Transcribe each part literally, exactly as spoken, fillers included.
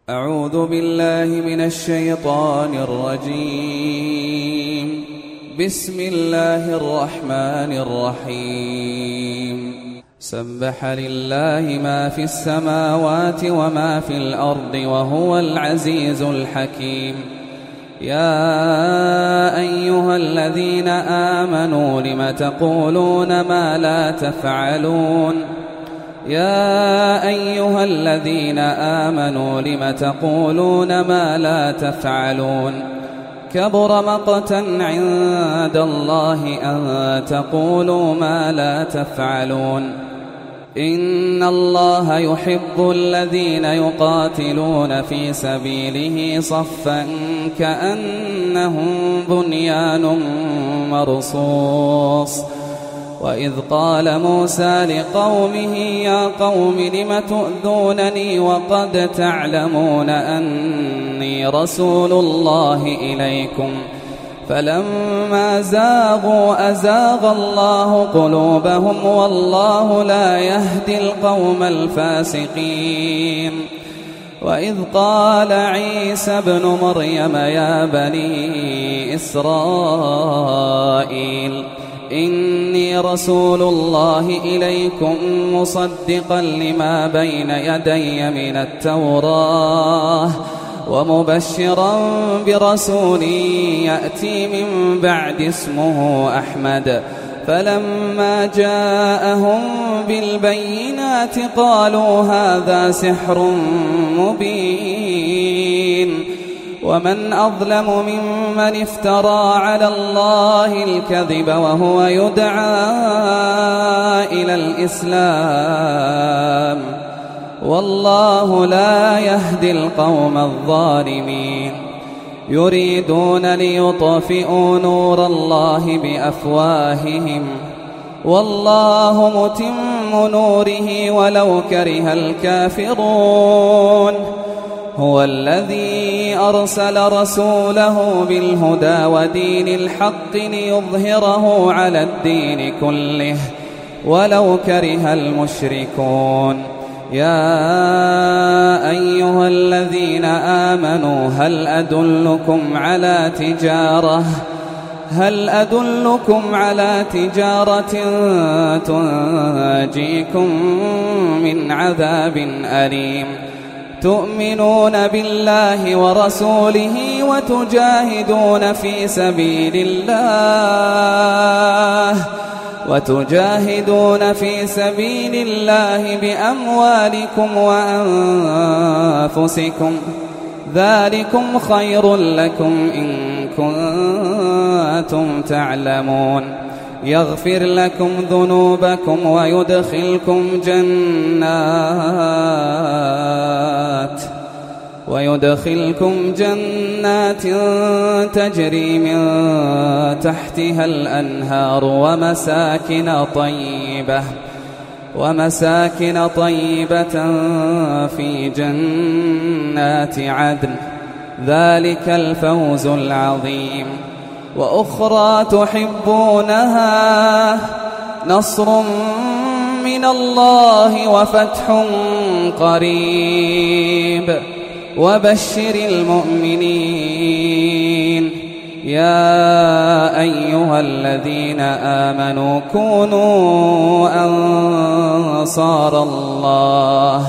أعوذ بالله من الشيطان الرجيم. بسم الله الرحمن الرحيم. سبح لله ما في السماوات وما في الأرض وهو العزيز الحكيم. يا أيها الذين آمنوا لم تقولون ما لا تفعلون يا أيها الذين آمنوا لم تقولون ما لا تفعلون كبر مقتا عند الله أن تقولوا ما لا تفعلون. إن الله يحب الذين يقاتلون في سبيله صفا كأنهم بنيان مرصوص. وإذ قال موسى لقومه يا قوم لم تؤذونني وقد تعلمون أني رسول الله إليكم فلما زاغوا أزاغ الله قلوبهم والله لا يهدي القوم الفاسقين. وإذ قال عيسى ابن مريم يا بني إسرائيل إني رسول الله إليكم مصدقا لما بين يدي من التوراة ومبشرا برسول يأتي من بعد اسمه أحمد. فلما جاءهم بالبينات قالوا هذا سحر مبين. ومن أظلم ممن افترى على الله الكذب وهو يدعى إلى الإسلام والله لا يهدي القوم الظالمين. يريدون ليطفئوا نور الله بأفواههم والله متم نوره ولو كره الكافرون. هو الذي أرسل رسوله بالهدى ودين الحق ليظهره على الدين كله ولو كره المشركون. يا أيها الذين آمنوا هل أدلكم على تجارة هل أدلكم على تجارة تنجيكم من عذاب أليم تؤمنون بالله ورسوله وتجاهدون في سبيل الله وتجاهدون في سبيل الله بأموالكم وأنفسكم ذلكم خير لكم إن كنتم تعلمون. يغفر لكم ذنوبكم ويدخلكم جنات ويدخلكم جنات تجري من تحتها الأنهار ومساكن طيبة ومساكن طيبة في جنات عدن ذلك الفوز العظيم. وأخرى تحبونها نصر من الله وفتح قريب وبشر المؤمنين. يا أيها الذين آمنوا كونوا أنصار الله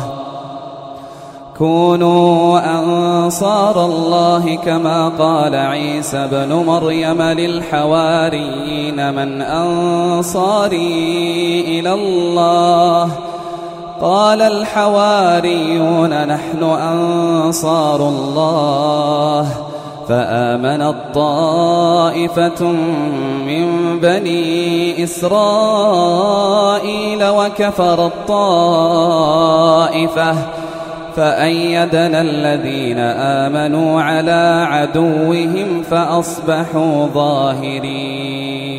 كونوا أنصار الله كما قال عيسى ابن مريم للحواريين من أنصاري إلى الله قال الحواريون نحن أنصار الله. فآمنت طائفة من بني إسرائيل وكفرت طائفة فأيدنا الذين آمنوا على عدوهم فأصبحوا ظاهرين.